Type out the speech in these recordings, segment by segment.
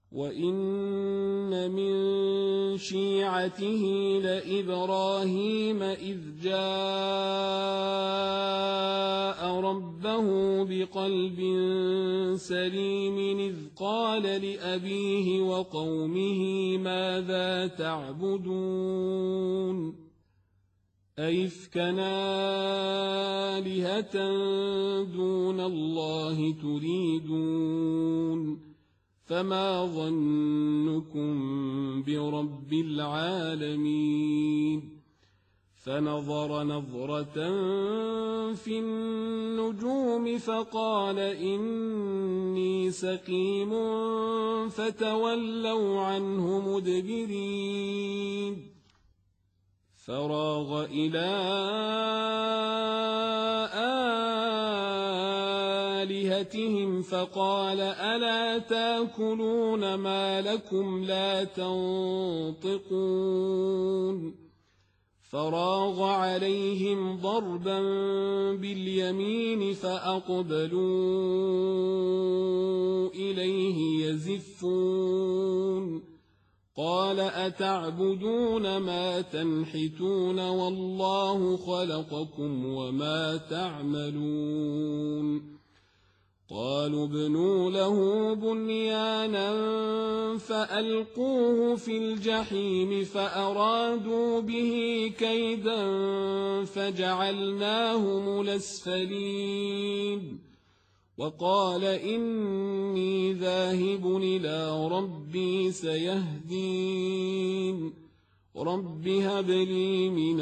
وإن من شيعته لإبراهيم إذ جاء ربه بقلب سليم إذ قال لأبيه وقومه ماذا تعبدون أئفكا آلهة دون الله تريدون فما ظنكم برب العالمين فنظر نظرة في النجوم فقال إني سقيم فتولوا عنه مدبرين فراغ إلى آلهتهم فقال ألا تاكلون ما لكم لا تنطقون فراغ عليهم ضربا باليمين فأقبلوا إليه يزفون قال أتعبدون ما تنحتون والله خلقكم وما تعملون قالوا ابنوا له بنيانا فألقوه في الجحيم فأرادوا به كيدا فجعلناهم الأسفلين وقال إني ذاهب إلى ربي سيهدين رب هب لي من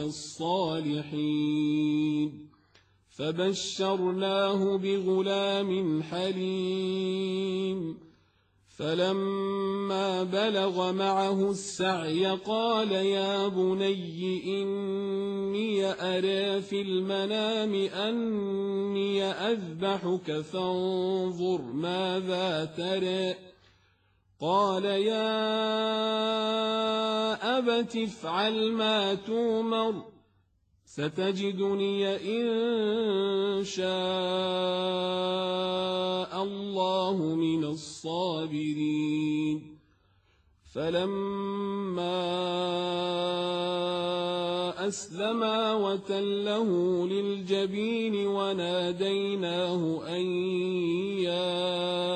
الصالحين فبشرناه بغلام حليم فلما بلغ معه السعي قال يا بني إني أرى في المنام أني أذبحك فانظر ماذا ترى قال يا أبت افعل ما تؤمر ستجدني إن شاء الله من الصابرين فلما أسلما وتله للجبين وناديناه أن يا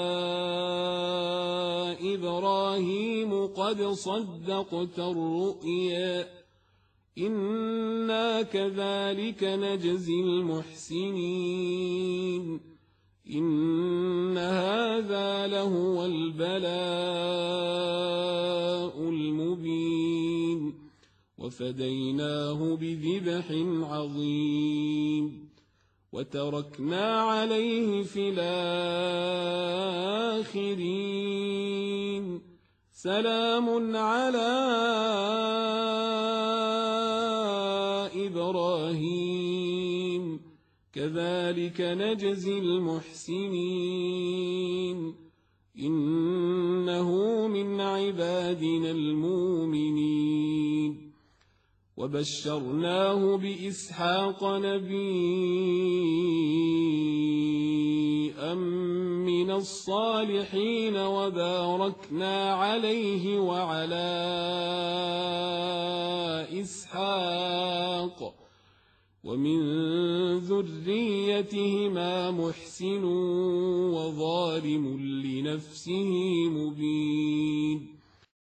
إبراهيم قد صدقت الرؤيا إنا كذلك نجزي المحسنين إن هذا لهو البلاء المبين وفديناه بذبح عظيم وتركنا عليه في الآخرين سلام على إبراهيم كذلك نجزي المحسنين إنه من عبادنا المؤمنين وبشرناه بإسحاق نبيا من الصالحين وباركنا عليه وعلى إسحاق ومن ذريتهما محسن وظالم لنفسه مبين